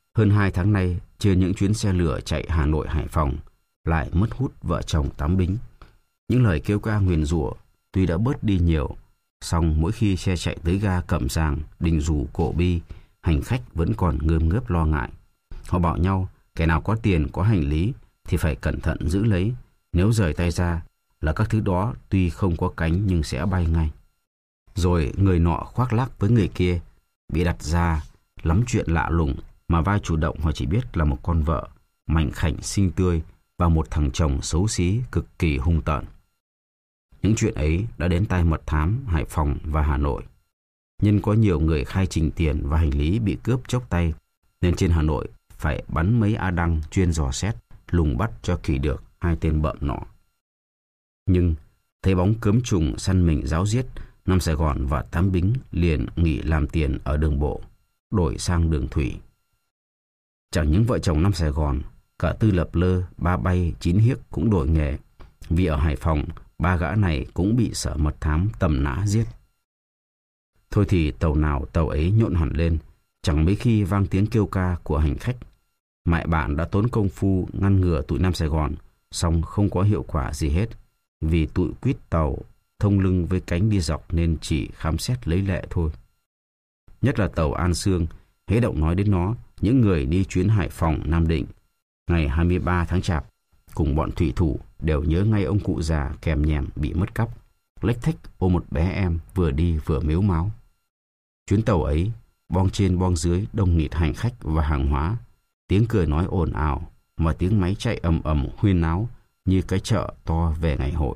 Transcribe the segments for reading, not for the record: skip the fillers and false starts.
Hơn 2 tháng nay, trên những chuyến xe lửa chạy Hà Nội Hải Phòng, lại mất hút vợ chồng Tám Bính. Những lời kêu ca nguyền rủa tuy đã bớt đi nhiều, song mỗi khi xe chạy tới ga Cẩm Giàng, Đình Dù, Cổ Bi, hành khách vẫn còn ngơm ngớp lo ngại. Họ bảo nhau, kẻ nào có tiền, có hành lý thì phải cẩn thận giữ lấy. Nếu rời tay ra là các thứ đó tuy không có cánh nhưng sẽ bay ngay. Rồi người nọ khoác lác với người kia, bị đặt ra lắm chuyện lạ lùng mà vai chủ động họ chỉ biết là một con vợ mảnh khảnh xinh tươi và một thằng chồng xấu xí cực kỳ hung tợn. Những chuyện ấy đã đến tai mật thám Hải Phòng và Hà Nội. Nhân có nhiều người khai trình tiền và hành lý bị cướp chốc tay, nên trên Hà Nội phải bắn mấy A Đăng chuyên dò xét, lùng bắt cho kỳ được 2 tên bợm nọ. Nhưng thấy bóng cớm trùng săn mình ráo riết, Nam Sài Gòn và Tám Bính liền nghỉ làm tiền ở đường bộ, đổi sang đường thủy. Chẳng những vợ chồng Nam Sài Gòn, cả Tư Lập Lơ, Ba Bay, Chín Hiếc cũng đổi nghề, vì ở Hải Phòng 3 gã này cũng bị sở mật thám tầm nã giết. Thôi thì tàu nào tàu ấy nhộn hẳn lên, chẳng mấy khi vang tiếng kêu ca của hành khách. Mại bạn đã tốn công phu ngăn ngừa tụi Nam Sài Gòn, song không có hiệu quả gì hết, vì tụi quýt tàu thông lưng với cánh đi dọc nên chỉ khám xét lấy lệ thôi. Nhất là tàu An Sương, hễ động nói đến nó, những người đi chuyến Hải Phòng Nam Định ngày 23 tháng Chạp cùng bọn thủy thủ đều nhớ ngay ông cụ già kèm nhèm bị mất cắp, lếch thếch ôm một bé em vừa đi vừa mếu máo. Chuyến tàu ấy, boong trên boong dưới đông nghịt hành khách và hàng hóa, tiếng cười nói ồn ào và tiếng máy chạy ầm ầm huyên náo như cái chợ to về ngày hội.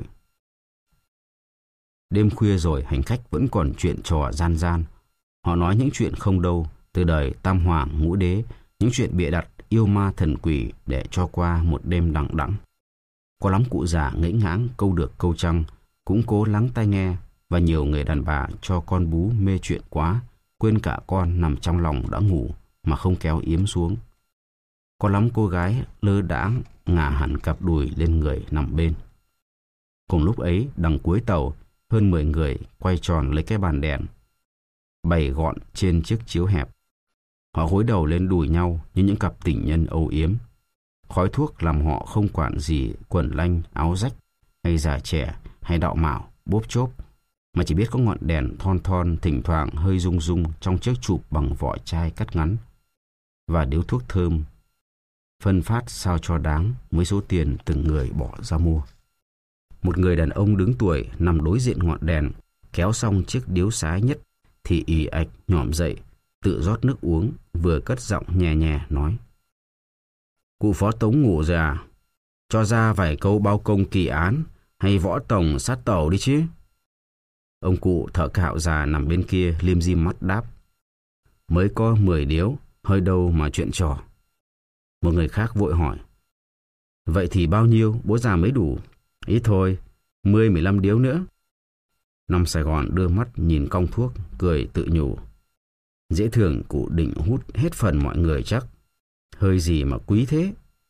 Đêm khuya rồi hành khách vẫn còn chuyện trò gian gian. Họ nói những chuyện không đâu, từ đời Tam Hoàng Ngũ Đế, những chuyện bịa đặt yêu ma thần quỷ để cho qua một đêm đằng đẵng. Có lắm cụ già ngẫy ngãng câu được câu trăng, cũng cố lắng tai nghe, và nhiều người đàn bà cho con bú mê chuyện quá, quên cả con nằm trong lòng đã ngủ mà không kéo yếm xuống. Có lắm cô gái lơ đãng ngả hẳn cặp đùi lên người nằm bên. Cùng lúc ấy, đằng cuối tàu, hơn 10 người quay tròn lấy cái bàn đèn bày gọn trên chiếc chiếu hẹp. Họ gối đầu lên đùi nhau như những cặp tình nhân âu yếm. Khói thuốc làm họ không quản gì quần lanh, áo rách, hay già trẻ, hay đạo mạo, bốp chốp, mà chỉ biết có ngọn đèn thon thon thỉnh thoảng hơi rung rung trong chiếc chụp bằng vỏ chai cắt ngắn, và điếu thuốc thơm phân phát sao cho đáng với số tiền từng người bỏ ra mua. Một người đàn ông đứng tuổi nằm đối diện ngọn đèn, kéo xong chiếc điếu sái nhất thì ì ạch nhỏm dậy, tự rót nước uống, vừa cất giọng nhẹ nhẹ nói: "Cụ Phó Tống ngủ rồi à? Cho ra vài câu bao công kỳ án hay võ tổng sát tàu đi chứ." Ông cụ thợ cạo già nằm bên kia lim dim mắt đáp: "Mới có 10 điếu, hơi đâu mà chuyện trò." Một người khác vội hỏi: "Vậy thì bao nhiêu bố già mới đủ?" "Ít thôi, 10-15 điếu nữa." Nam Sài Gòn đưa mắt nhìn cong thuốc, cười tự nhủ: "Dễ thường cụ định hút hết phần mọi người chắc. Hơi gì mà quý thế."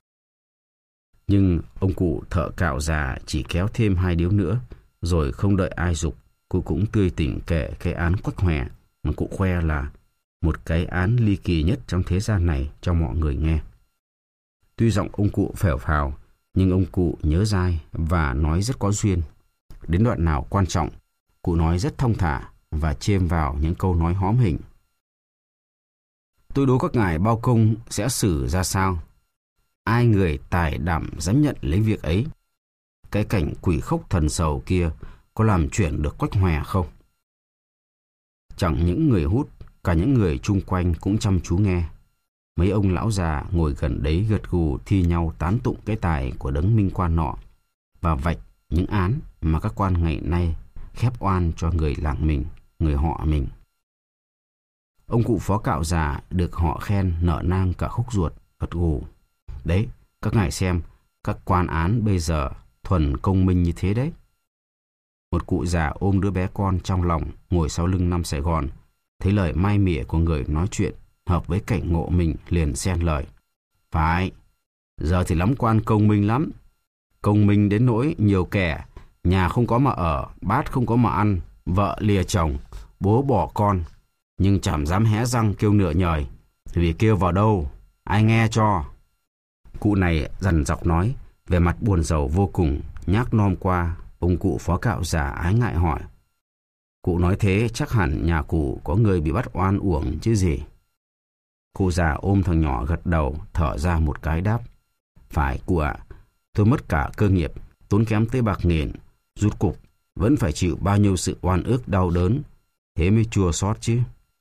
Nhưng ông cụ thợ cạo già chỉ kéo thêm 2 điếu nữa, rồi không đợi ai giục, cụ cũng tươi tỉnh kể cái án quách hòe mà cụ khoe là một cái án ly kỳ nhất trong thế gian này cho mọi người nghe. Tuy giọng ông cụ phèo phào, nhưng ông cụ nhớ dai và nói rất có duyên. Đến đoạn nào quan trọng, cụ nói rất thong thả và chêm vào những câu nói hóm hình: "Tôi đố các ngài bao công sẽ xử ra sao? Ai người tài đảm dám nhận lấy việc ấy? Cái cảnh quỷ khốc thần sầu kia có làm chuyển được quách hòe không?" Chẳng những người hút, cả những người chung quanh cũng chăm chú nghe. Mấy ông lão già ngồi gần đấy gật gù thi nhau tán tụng cái tài của đấng minh quan nọ, và vạch những án mà các quan ngày nay khép oan cho người làng mình, người họ mình. Ông cụ phó cạo già được họ khen nở nang cả khúc ruột, gật gù: "Đấy, các ngài xem, các quan án bây giờ thuần công minh như thế đấy." Một cụ già ôm đứa bé con trong lòng ngồi sau lưng Nam Sài Gòn, thấy lời mai mỉa của người nói chuyện hợp với cảnh ngộ mình, liền xen lời: "Phải, giờ thì lắm quan công minh lắm. Công minh đến nỗi nhiều kẻ nhà không có mà ở, bát không có mà ăn, vợ lìa chồng, bố bỏ con, nhưng chẳng dám hé răng kêu nửa nhời, vì kêu vào đâu Ai nghe cho. Cụ này dằn dọc nói, vẻ mặt buồn rầu vô cùng, nhác nom qua. Ông cụ phó cạo già ái ngại hỏi. Cụ nói thế chắc hẳn nhà cụ có người bị bắt oan uổng chứ gì. Cụ già ôm thằng nhỏ gật đầu, thở ra một cái đáp. Phải cụ ạ, tôi mất cả cơ nghiệp, tốn kém tới bạc nghìn, rút cục, vẫn phải chịu bao nhiêu sự oan ức đau đớn, thế mới chua xót chứ.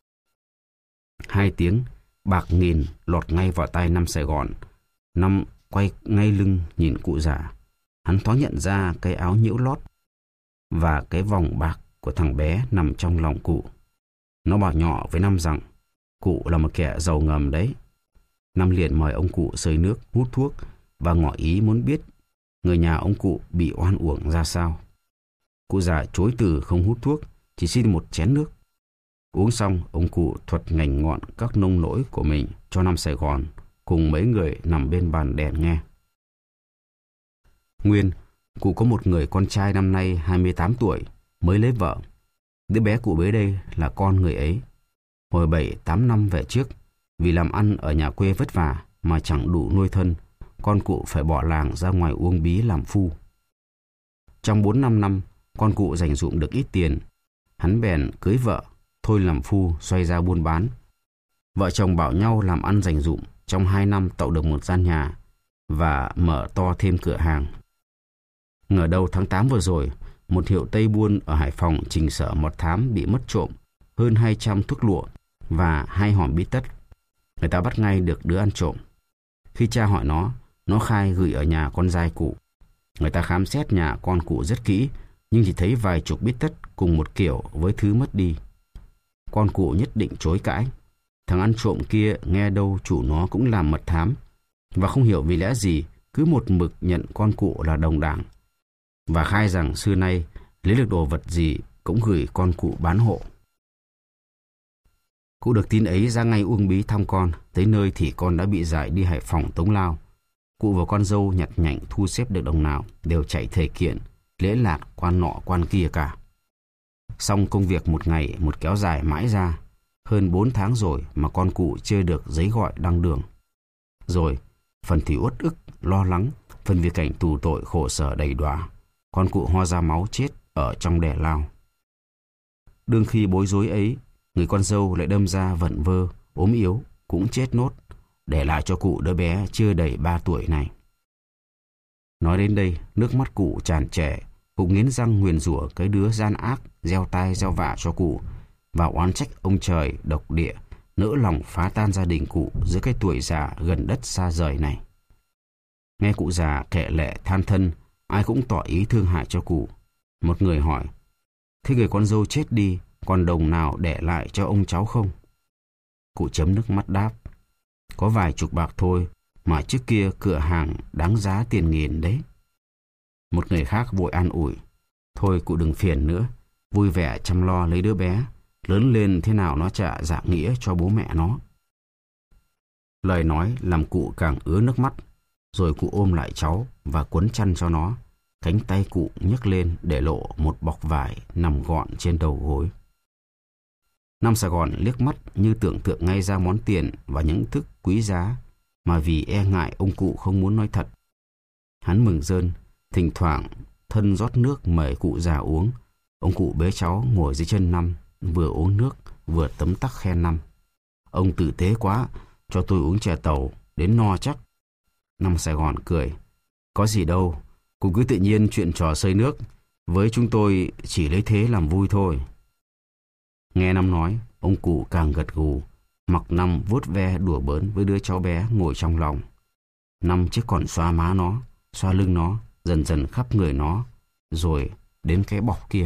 2 tiếng, bạc nghìn lọt ngay vào tay Năm Sài Gòn. Năm quay ngay lưng nhìn cụ già. Hắn thoáng nhận ra cái áo nhiễu lót và cái vòng bạc của thằng bé nằm trong lòng cụ. Nó bảo nhỏ với Năm rằng cụ là một kẻ giàu ngầm đấy. Năm liền mời ông cụ xơi nước, hút thuốc và ngỏ ý muốn biết người nhà ông cụ bị oan uổng ra sao. Cụ già chối từ không hút thuốc, chỉ xin một chén nước. Uống xong, ông cụ thuật ngành ngọn các nông nỗi của mình cho Năm Sài Gòn cùng mấy người nằm bên bàn đèn nghe. Nguyên, cụ có một người con trai năm nay 28 tuổi, mới lấy vợ. Đứa bé cụ bế đây là con người ấy. Hồi 7-8 năm về trước, vì làm ăn ở nhà quê vất vả mà chẳng đủ nuôi thân, con cụ phải bỏ làng ra ngoài Uông Bí làm phu. Trong 4-5 năm, con cụ dành dụm được ít tiền. Hắn bèn cưới vợ, thôi làm phu xoay ra buôn bán. Vợ chồng bảo nhau làm ăn dành dụm, trong 2 năm tậu được một gian nhà và mở to thêm cửa hàng. Ngờ đâu tháng 8 vừa rồi, một hiệu Tây buôn ở Hải Phòng trình sở mật thám bị mất trộm hơn 200 thuốc lụa và 2 hòm bí tất. Người ta bắt ngay được đứa ăn trộm. Khi cha hỏi nó khai gửi ở nhà con giai cụ. Người ta khám xét nhà con cụ rất kỹ, nhưng chỉ thấy vài chục bí tất cùng một kiểu với thứ mất đi. Con cụ nhất định chối cãi. Thằng ăn trộm kia nghe đâu chủ nó cũng làm mật thám, và không hiểu vì lẽ gì cứ một mực nhận con cụ là đồng đảng, và khai rằng xưa nay lấy được đồ vật gì cũng gửi con cụ bán hộ. Cụ được tin ấy ra ngay Uông Bí thăm con, tới nơi thì con đã bị giải đi Hải Phòng tống lao. Cụ và con dâu nhặt nhạnh thu xếp được đồng nào đều chạy thể kiện, lễ lạc quan nọ quan kia cả. Xong công việc một ngày một kéo dài mãi ra, hơn 4 tháng rồi mà con cụ chưa được giấy gọi đăng đường. Rồi, phần thì uất ức, lo lắng, phần vì cảnh tù tội khổ sở đầy đọa, con cụ ho ra máu chết ở trong đẻ lao. Đương khi bối rối ấy, người con dâu lại đâm ra vẩn vơ, ốm yếu, cũng chết nốt, để lại cho cụ đứa bé chưa đầy 3 tuổi này. Nói đến đây, nước mắt cụ tràn trề, cụ nghiến răng nguyền rủa cái đứa gian ác, gieo tai gieo vạ cho cụ, và oán trách ông trời độc địa, nỡ lòng phá tan gia đình cụ giữa cái tuổi già gần đất xa rời này. Nghe cụ già kệ lệ than thân, ai cũng tỏ ý thương hại cho cụ. Một người hỏi, thế người con dâu chết đi, còn đồng nào để lại cho ông cháu không? Cụ chấm nước mắt đáp, có vài chục bạc thôi, mà trước kia cửa hàng đáng giá tiền nghìn đấy. Một người khác vội an ủi, thôi cụ đừng phiền nữa, vui vẻ chăm lo lấy đứa bé, lớn lên thế nào nó trả dạ nghĩa cho bố mẹ nó. Lời nói làm cụ càng ứa nước mắt, rồi cụ ôm lại cháu và quấn chăn cho nó. Cánh tay cụ nhấc lên để lộ một bọc vải nằm gọn trên đầu gối. Năm Sài Gòn liếc mắt như tưởng tượng ngay ra món tiền và những thức quý giá, mà vì e ngại ông cụ không muốn nói thật. Hắn mừng rơn, thỉnh thoảng thân rót nước mời cụ già uống. Ông cụ bế cháu ngồi dưới chân Năm, vừa uống nước vừa tấm tắc khen Năm. Ông tử tế quá, cho tôi uống chè tàu đến no chắc. Năm Sài Gòn cười, có gì đâu, cụ cứ tự nhiên chuyện trò xơi nước, với chúng tôi chỉ lấy thế làm vui thôi. Nghe Năm nói, ông cụ càng gật gù, mặc Năm vuốt ve đùa bỡn với đứa cháu bé ngồi trong lòng. Năm chứ còn xoa má nó, xoa lưng nó, dần dần khắp người nó, rồi đến cái bọc kia.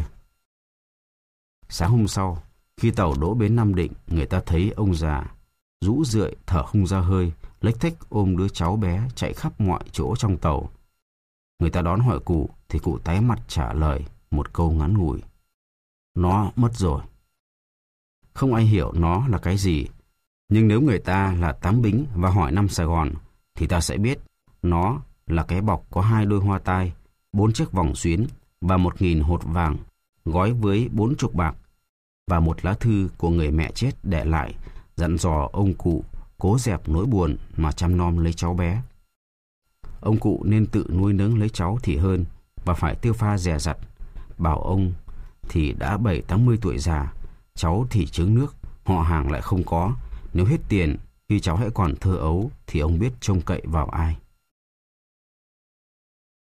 Sáng hôm sau, khi tàu đỗ bến Nam Định, người ta thấy ông già rũ rượi thở không ra hơi, lếch thếch ôm đứa cháu bé chạy khắp mọi chỗ trong tàu. Người ta đón hỏi cụ thì cụ tái mặt trả lời một câu ngắn ngủi, nó mất rồi. Không ai hiểu nó là cái gì, nhưng nếu người ta là Tám Bính và hỏi Năm Sài Gòn thì ta sẽ biết nó là cái bọc có 2 đôi hoa tai, 4 chiếc vòng xuyến và 1.000 hột vàng gói với 40 bạc, và một lá thư của người mẹ chết để lại dặn dò ông cụ cố dẹp nỗi buồn mà chăm nom lấy cháu bé. Ông cụ nên tự nuôi nấng lấy cháu thì hơn, và phải tiêu pha dè dặt. Bảo ông thì đã 70-80 tuổi già, cháu thì chướng nước, họ hàng lại không có. Nếu hết tiền khi cháu hãy còn thơ ấu thì ông biết trông cậy vào ai?